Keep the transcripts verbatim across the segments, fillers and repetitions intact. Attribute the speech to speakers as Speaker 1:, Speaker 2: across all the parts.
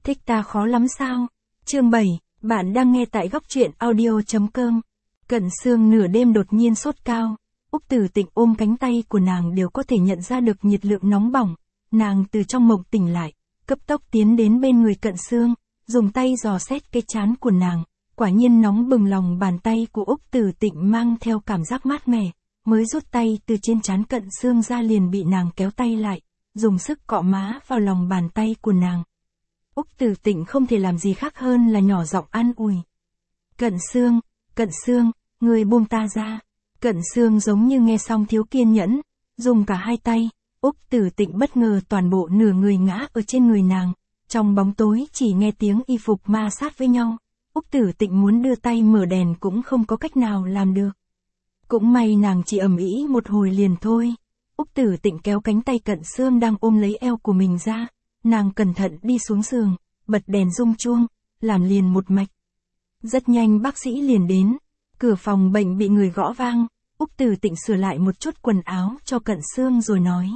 Speaker 1: Thích ta khó lắm sao? Chương bảy, bạn đang nghe tại góc truyện audio chấm com. Cận Sương nửa đêm đột nhiên sốt cao. Úc Tử Tịnh ôm cánh tay của nàng đều có thể nhận ra được nhiệt lượng nóng bỏng. Nàng từ trong mộng tỉnh lại, cấp tốc tiến đến bên người Cận Sương, dùng tay dò xét cái trán của nàng. Quả nhiên nóng bừng, lòng bàn tay của Úc Tử Tịnh mang theo cảm giác mát mẻ. Mới rút tay từ trên trán Cận Sương ra liền bị nàng kéo tay lại, dùng sức cọ má vào lòng bàn tay của nàng. Úc Tử Tịnh không thể làm gì khác hơn là nhỏ giọng an ủi. Cận Sương, Cận Sương, người buông ta ra. Cận Sương giống như nghe xong thiếu kiên nhẫn, dùng cả hai tay. Úc Tử Tịnh bất ngờ toàn bộ nửa người ngã ở trên người nàng. Trong bóng tối chỉ nghe tiếng y phục ma sát với nhau. Úc Tử Tịnh muốn đưa tay mở đèn cũng không có cách nào làm được. Cũng may nàng chỉ ầm ĩ một hồi liền thôi. Úc Tử Tịnh kéo cánh tay Cận Sương đang ôm lấy eo của mình ra. Nàng cẩn thận đi xuống giường, bật đèn rung chuông, làm liền một mạch. Rất nhanh bác sĩ liền đến. Cửa phòng bệnh bị người gõ vang. Úc Tử Tịnh sửa lại một chút quần áo cho Cận Sương rồi nói.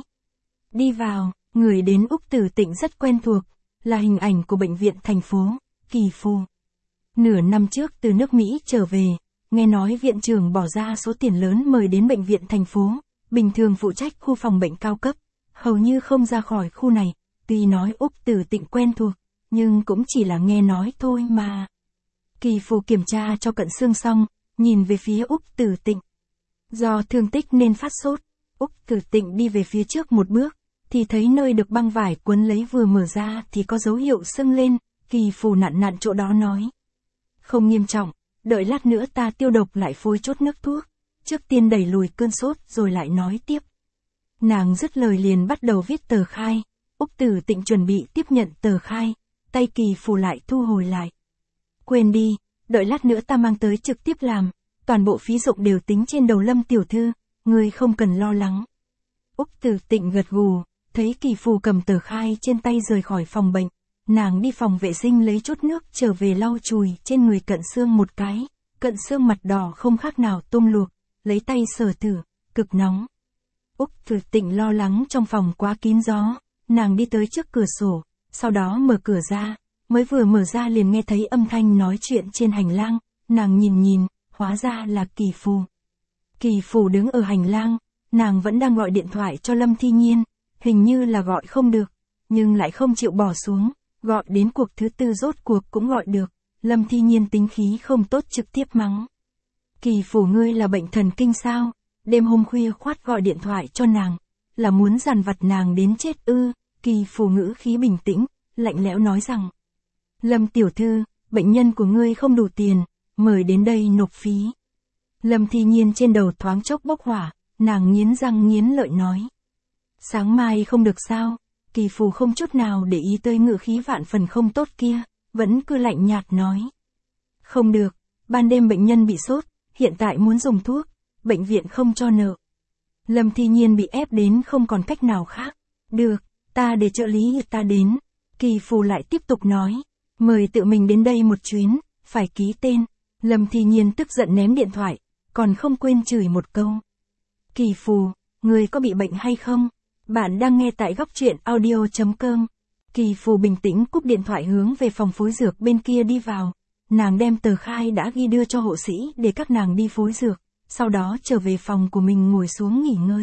Speaker 1: Đi vào. Người đến Úc Tử Tịnh rất quen thuộc, là hình ảnh của bệnh viện thành phố, Kỳ Phù. Nửa năm trước từ nước Mỹ trở về, nghe nói viện trưởng bỏ ra số tiền lớn mời đến bệnh viện thành phố, bình thường phụ trách khu phòng bệnh cao cấp, hầu như không ra khỏi khu này. Tuy nói Úc Tử Tịnh quen thuộc, nhưng cũng chỉ là nghe nói thôi mà. Kỳ Phù kiểm tra cho Cận Sương xong, nhìn về phía Úc Tử Tịnh. Do thương tích nên phát sốt, Úc Tử Tịnh đi về phía trước một bước, thì thấy nơi được băng vải quấn lấy vừa mở ra thì có dấu hiệu sưng lên. Kỳ Phù nặn nặn chỗ đó nói. Không nghiêm trọng, đợi lát nữa ta tiêu độc lại phối chốt nước thuốc, trước tiên đẩy lùi cơn sốt rồi lại nói tiếp. Nàng dứt lời liền bắt đầu viết tờ khai. Úc Tử Tịnh chuẩn bị tiếp nhận tờ khai, tay Kỳ Phù lại thu hồi lại. Quên đi, đợi lát nữa ta mang tới trực tiếp làm, toàn bộ phí dụng đều tính trên đầu Lâm tiểu thư, ngươi không cần lo lắng. Úc Tử Tịnh gật gù, thấy Kỳ Phù cầm tờ khai trên tay rời khỏi phòng bệnh, nàng đi phòng vệ sinh lấy chút nước trở về lau chùi trên người Cận Sương một cái. Cận Sương mặt đỏ không khác nào tôm luộc, lấy tay sờ thử, cực nóng. Úc Tử Tịnh lo lắng trong phòng quá kín gió, nàng đi tới trước cửa sổ, sau đó mở cửa ra, mới vừa mở ra liền nghe thấy âm thanh nói chuyện trên hành lang. Nàng nhìn nhìn, hóa ra là Kỳ Phù. Kỳ Phù đứng ở hành lang, nàng vẫn đang gọi điện thoại cho Lâm Thi Nhiên, hình như là gọi không được, nhưng lại không chịu bỏ xuống, gọi đến cuộc thứ tư rốt cuộc cũng gọi được. Lâm Thi Nhiên tính khí không tốt trực tiếp mắng. Kỳ Phù, ngươi là bệnh thần kinh sao? Đêm hôm khuya khoắt gọi điện thoại cho nàng, là muốn dằn vặt nàng đến chết ư? Kỳ Phù ngữ khí bình tĩnh, lạnh lẽo nói rằng. Lâm tiểu thư, bệnh nhân của ngươi không đủ tiền, mời đến đây nộp phí. Lâm Thi Nhiên trên đầu thoáng chốc bốc hỏa, nàng nghiến răng nghiến lợi nói. Sáng mai không được sao? Kỳ Phù không chút nào để ý tới ngữ khí vạn phần không tốt kia, vẫn cứ lạnh nhạt nói. Không được, ban đêm bệnh nhân bị sốt, hiện tại muốn dùng thuốc, bệnh viện không cho nợ. Lâm Thi Nhiên bị ép đến không còn cách nào khác. Được, ta để trợ lý ta đến. Kỳ Phù lại tiếp tục nói. Mời tự mình đến đây một chuyến, phải ký tên. Lâm Thi Nhiên tức giận ném điện thoại, còn không quên chửi một câu. Kỳ Phù, người có bị bệnh hay không? Bạn đang nghe tại góc truyện audio chấm com. Kỳ Phù bình tĩnh cúp điện thoại hướng về phòng phối dược bên kia đi vào. Nàng đem tờ khai đã ghi đưa cho hộ sĩ để các nàng đi phối dược, sau đó trở về phòng của mình ngồi xuống nghỉ ngơi.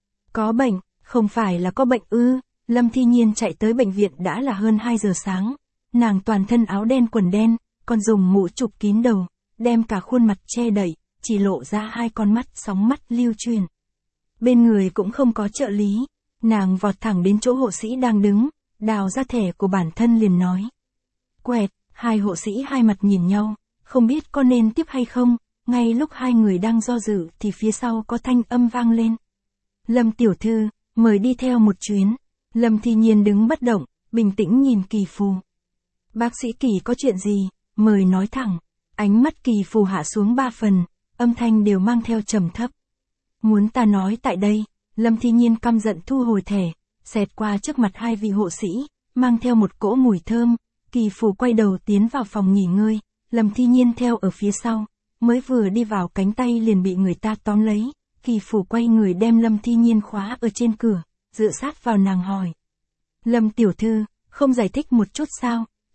Speaker 1: Có bệnh, không phải là có bệnh ư? Lâm Thi Nhiên chạy tới bệnh viện đã là hơn hai giờ sáng. Nàng toàn thân áo đen quần đen, còn dùng mũ chụp kín đầu, đem cả khuôn mặt che đậy, chỉ lộ ra hai con mắt sóng mắt lưu chuyển. Bên người cũng không có trợ lý, nàng vọt thẳng đến chỗ hộ sĩ đang đứng, đào ra thẻ của bản thân liền nói. Quẹt, hai hộ sĩ hai mặt nhìn nhau, không biết có nên tiếp hay không. Ngay lúc hai người đang do dự thì phía sau có thanh âm vang lên. Lâm tiểu thư, mời đi theo một chuyến. Lâm Thi Nhiên đứng bất động, bình tĩnh nhìn Kỳ Phù. Bác sĩ Kỳ có chuyện gì, mời nói thẳng. Ánh mắt Kỳ Phù hạ xuống ba phần, âm thanh đều mang theo trầm thấp. Muốn ta nói tại đây? Lâm Thi Nhiên căm giận thu hồi thẻ, xẹt qua trước mặt hai vị hộ sĩ, mang theo một cỗ mùi thơm. Kỳ Phù quay đầu tiến vào phòng nghỉ ngơi, Lâm Thi Nhiên theo ở phía sau, mới vừa đi vào cánh tay liền bị người ta tóm lấy. Kỳ Phù quay người đem Lâm Thi Nhiên khóa ở trên cửa, dựa sát vào nàng hỏi. Lâm tiểu thư, không giải thích một chút sao?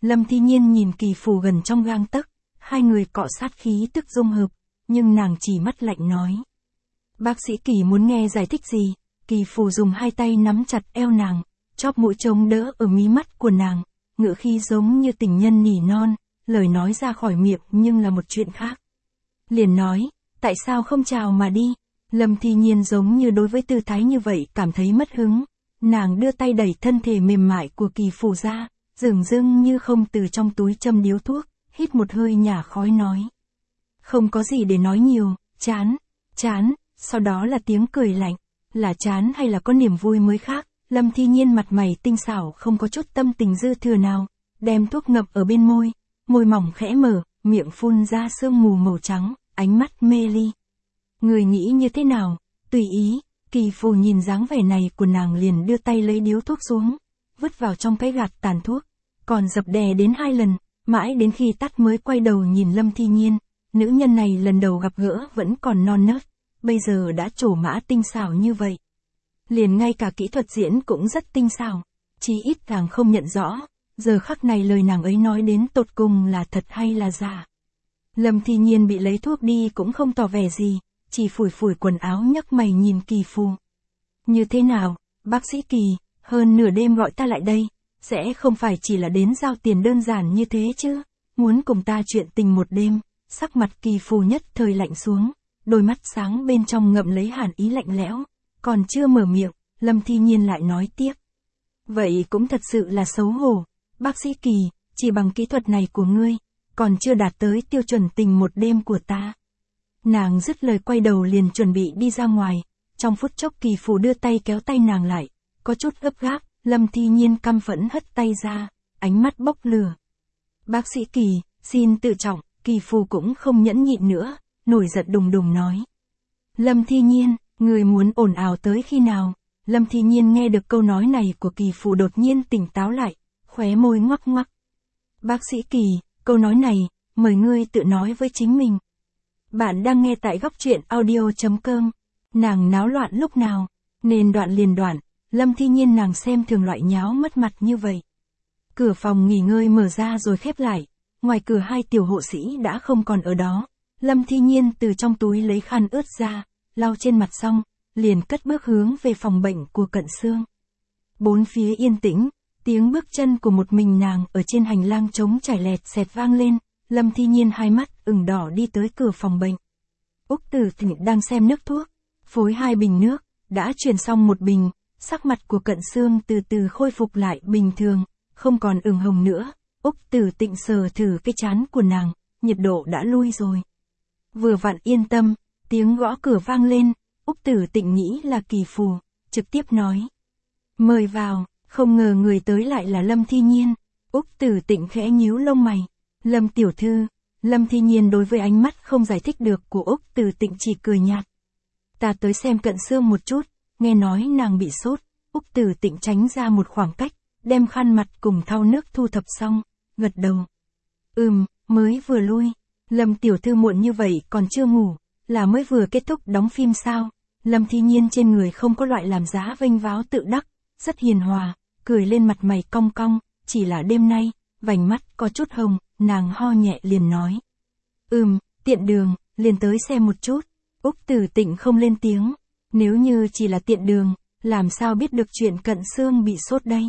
Speaker 1: Lâm Thi Nhiên nhìn Kỳ Phù gần trong gang tấc, hai người cọ sát khí tức dung hợp, nhưng nàng chỉ mắt lạnh nói. Bác sĩ Kỳ muốn nghe giải thích gì? Kỳ Phù dùng hai tay nắm chặt eo nàng, chóp mũi chống đỡ ở mí mắt của nàng, ngữ khí giống như tình nhân nỉ non, lời nói ra khỏi miệng nhưng là một chuyện khác. Liền nói, tại sao không chào mà đi? Lâm Thi Nhiên giống như đối với tư thái như vậy cảm thấy mất hứng, nàng đưa tay đẩy thân thể mềm mại của Kỳ Phù ra, dường dưng như không từ trong túi châm điếu thuốc, hít một hơi nhả khói nói. Không có gì để nói nhiều, chán, chán, sau đó là tiếng cười lạnh, là chán hay là có niềm vui mới khác. Lâm Thi Nhiên mặt mày tinh xảo không có chút tâm tình dư thừa nào, đem thuốc ngậm ở bên môi, môi mỏng khẽ mở, miệng phun ra sương mù màu trắng, ánh mắt mê ly. Người nghĩ như thế nào? Tùy ý. Kỳ Phù nhìn dáng vẻ này của nàng liền đưa tay lấy điếu thuốc xuống, vứt vào trong cái gạt tàn thuốc, còn dập đè đến hai lần, mãi đến khi tắt mới quay đầu nhìn Lâm Thi Nhiên. Nữ nhân này lần đầu gặp gỡ vẫn còn non nớt, bây giờ đã trổ mã tinh xảo như vậy. Liền ngay cả kỹ thuật diễn cũng rất tinh xảo, chí ít càng không nhận rõ, giờ khắc này lời nàng ấy nói đến tột cùng là thật hay là giả. Lâm Thi Nhiên bị lấy thuốc đi cũng không tỏ vẻ gì, chỉ phủi phủi quần áo nhấc mày nhìn Kỳ Phù. Như thế nào, bác sĩ Kỳ, hơn nửa đêm gọi ta lại đây, sẽ không phải chỉ là đến giao tiền đơn giản như thế chứ, muốn cùng ta chuyện tình một đêm. Sắc mặt Kỳ Phù nhất thời lạnh xuống, đôi mắt sáng bên trong ngậm lấy hàn ý lạnh lẽo, còn chưa mở miệng, Lâm Thi Nhiên lại nói tiếp. Vậy cũng thật sự là xấu hổ, bác sĩ Kỳ, chỉ bằng kỹ thuật này của ngươi, còn chưa đạt tới tiêu chuẩn tình một đêm của ta. Nàng dứt lời quay đầu liền chuẩn bị đi ra ngoài, trong phút chốc Kỳ Phù đưa tay kéo tay nàng lại, có chút gấp gáp, Lâm Thi Nhiên căm phẫn hất tay ra, ánh mắt bốc lửa. Bác sĩ Kỳ, xin tự trọng. Kỳ Phù cũng không nhẫn nhịn nữa, nổi giận đùng đùng nói. Lâm Thi Nhiên, người muốn ồn ào tới khi nào? Lâm Thi Nhiên nghe được câu nói này của Kỳ Phù đột nhiên tỉnh táo lại, khóe môi ngoắc ngoắc. Bác sĩ Kỳ, câu nói này, mời ngươi tự nói với chính mình. Bạn đang nghe tại góc truyện audio chấm com. Nàng náo loạn lúc nào, nên đoạn liền đoạn, Lâm Thi Nhiên nàng xem thường loại nháo mất mặt như vậy. Cửa phòng nghỉ ngơi mở ra rồi khép lại. Ngoài cửa hai tiểu hộ sĩ đã không còn ở đó, Lâm Thi Nhiên từ trong túi lấy khăn ướt ra, lau trên mặt xong, liền cất bước hướng về phòng bệnh của Cận Xương. Bốn phía yên tĩnh, tiếng bước chân của một mình nàng ở trên hành lang trống trải lẹt xẹt vang lên, Lâm Thi Nhiên hai mắt ửng đỏ đi tới cửa phòng bệnh. Úc Tử Tịnh đang xem nước thuốc, phối hai bình nước, đã truyền xong một bình, sắc mặt của Cận Xương từ từ khôi phục lại bình thường, không còn ửng hồng nữa. Úc Tử Tịnh sờ thử cái trán của nàng, nhiệt độ đã lui rồi. Vừa vặn yên tâm, tiếng gõ cửa vang lên, Úc Tử Tịnh nghĩ là Kỳ Phù, trực tiếp nói. Mời vào, không ngờ người tới lại là Lâm Thi Nhiên. Úc Tử Tịnh khẽ nhíu lông mày. Lâm tiểu thư, Lâm Thi Nhiên đối với ánh mắt không giải thích được của Úc Tử Tịnh chỉ cười nhạt. Ta tới xem Cận Xương một chút, nghe nói nàng bị sốt. Úc Tử Tịnh tránh ra một khoảng cách, đem khăn mặt cùng thau nước thu thập xong. Gật đầu. Ừm, mới vừa lui. Lâm tiểu thư muộn như vậy còn chưa ngủ, là mới vừa kết thúc đóng phim sao? Lâm Thi Nhiên trên người không có loại làm giá vênh váo tự đắc, rất hiền hòa, cười lên mặt mày cong cong, chỉ là đêm nay, vành mắt có chút hồng, nàng ho nhẹ liền nói. Ừm, tiện đường, liền tới xem một chút. Úc Tử Tịnh không lên tiếng, nếu như chỉ là tiện đường, làm sao biết được chuyện Cận Xương bị sốt đây?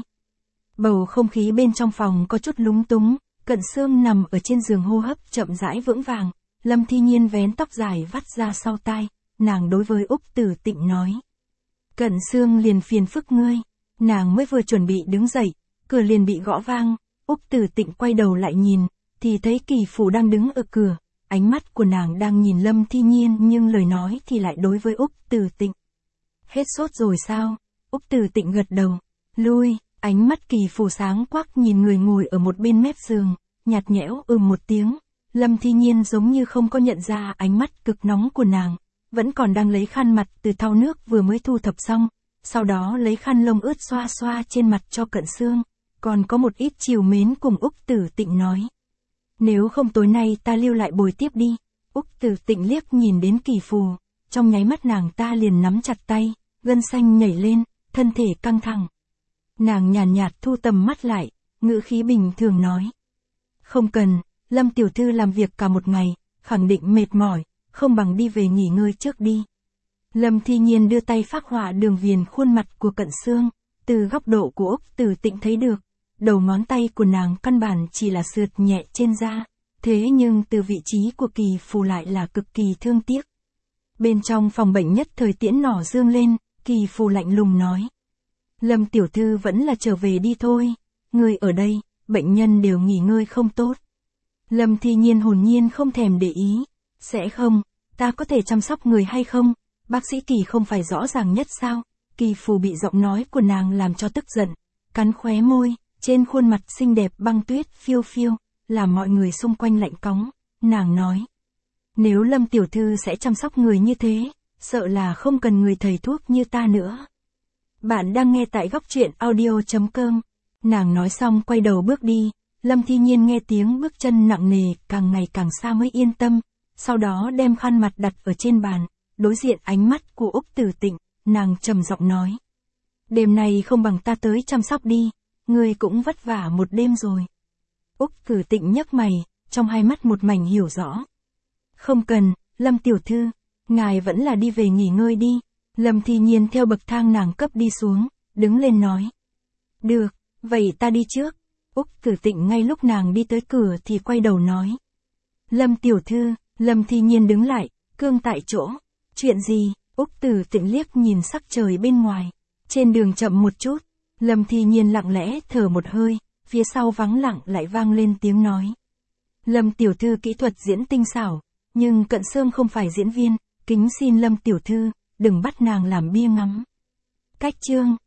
Speaker 1: Bầu không khí bên trong phòng có chút lúng túng, Cận Xương nằm ở trên giường hô hấp chậm rãi vững vàng, Lâm Thi Nhiên vén tóc dài vắt ra sau tai, nàng đối với Úc Tử Tịnh nói. Cận Xương liền phiền phức ngươi, nàng mới vừa chuẩn bị đứng dậy, cửa liền bị gõ vang, Úc Tử Tịnh quay đầu lại nhìn, thì thấy Kỳ Phù đang đứng ở cửa, ánh mắt của nàng đang nhìn Lâm Thi Nhiên nhưng lời nói thì lại đối với Úc Tử Tịnh. Hết sốt rồi sao? Úc Tử Tịnh gật đầu, lui. Ánh mắt Kỳ Phù sáng quắc nhìn người ngồi ở một bên mép giường, nhạt nhẽo ừm một tiếng, Lâm Thi Nhiên giống như không có nhận ra ánh mắt cực nóng của nàng, vẫn còn đang lấy khăn mặt từ thau nước vừa mới thu thập xong, sau đó lấy khăn lông ướt xoa xoa trên mặt cho Cận Xương, còn có một ít trìu mến cùng Úc Tử Tịnh nói. Nếu không tối nay ta lưu lại bồi tiếp đi. Úc Tử Tịnh liếc nhìn đến Kỳ Phù, trong nháy mắt nàng ta liền nắm chặt tay, gân xanh nhảy lên, thân thể căng thẳng. Nàng nhàn nhạt thu tầm mắt lại, ngữ khí bình thường nói, Không cần, Lâm tiểu thư làm việc cả một ngày, khẳng định mệt mỏi, không bằng đi về nghỉ ngơi trước đi. Lâm Thi Nhiên đưa tay phác họa đường viền khuôn mặt của Cận Xương, từ góc độ của Úc Tử Tịnh thấy được, đầu ngón tay của nàng căn bản chỉ là sượt nhẹ trên da, thế nhưng từ vị trí của Kỳ Phù lại là cực kỳ thương tiếc. Bên trong phòng bệnh nhất thời tiễn nỏ dương lên, Kỳ Phù lạnh lùng nói. Lâm tiểu thư vẫn là trở về đi thôi, người ở đây, bệnh nhân đều nghỉ ngơi không tốt. Lâm Thi Nhiên hồn nhiên không thèm để ý, sẽ không, ta có thể chăm sóc người hay không, bác sĩ Kỳ không phải rõ ràng nhất sao? Kỳ Phù bị giọng nói của nàng làm cho tức giận, cắn khóe môi, trên khuôn mặt xinh đẹp băng tuyết phiêu phiêu, làm mọi người xung quanh lạnh cóng, nàng nói. Nếu Lâm tiểu thư sẽ chăm sóc người như thế, sợ là không cần người thầy thuốc như ta nữa. Bạn đang nghe tại góc truyện audio chấm com. Nàng nói xong quay đầu bước đi, Lâm Thi Nhiên nghe tiếng bước chân nặng nề càng ngày càng xa mới yên tâm, sau đó đem khăn mặt đặt ở trên bàn, đối diện ánh mắt của Úc Tử Tịnh, nàng trầm giọng nói. Đêm này không bằng ta tới chăm sóc đi, ngươi cũng vất vả một đêm rồi. Úc Tử Tịnh nhấc mày, trong hai mắt một mảnh hiểu rõ. Không cần, Lâm tiểu thư, ngài vẫn là đi về nghỉ ngơi đi. Lâm Thi Nhiên theo bậc thang nàng cấp đi xuống, đứng lên nói. Được, vậy ta đi trước. Úc Tử Tịnh ngay lúc nàng đi tới cửa thì quay đầu nói. Lâm tiểu thư, Lâm Thi Nhiên đứng lại, cương tại chỗ. Chuyện gì? Úc Tử Tịnh liếc nhìn sắc trời bên ngoài. Trên đường chậm một chút, Lâm Thi Nhiên lặng lẽ thở một hơi, phía sau vắng lặng lại vang lên tiếng nói. Lâm tiểu thư kỹ thuật diễn tinh xảo, nhưng Cận Xương không phải diễn viên, kính xin Lâm tiểu thư, đừng bắt nàng làm bia ngắm. Cách chương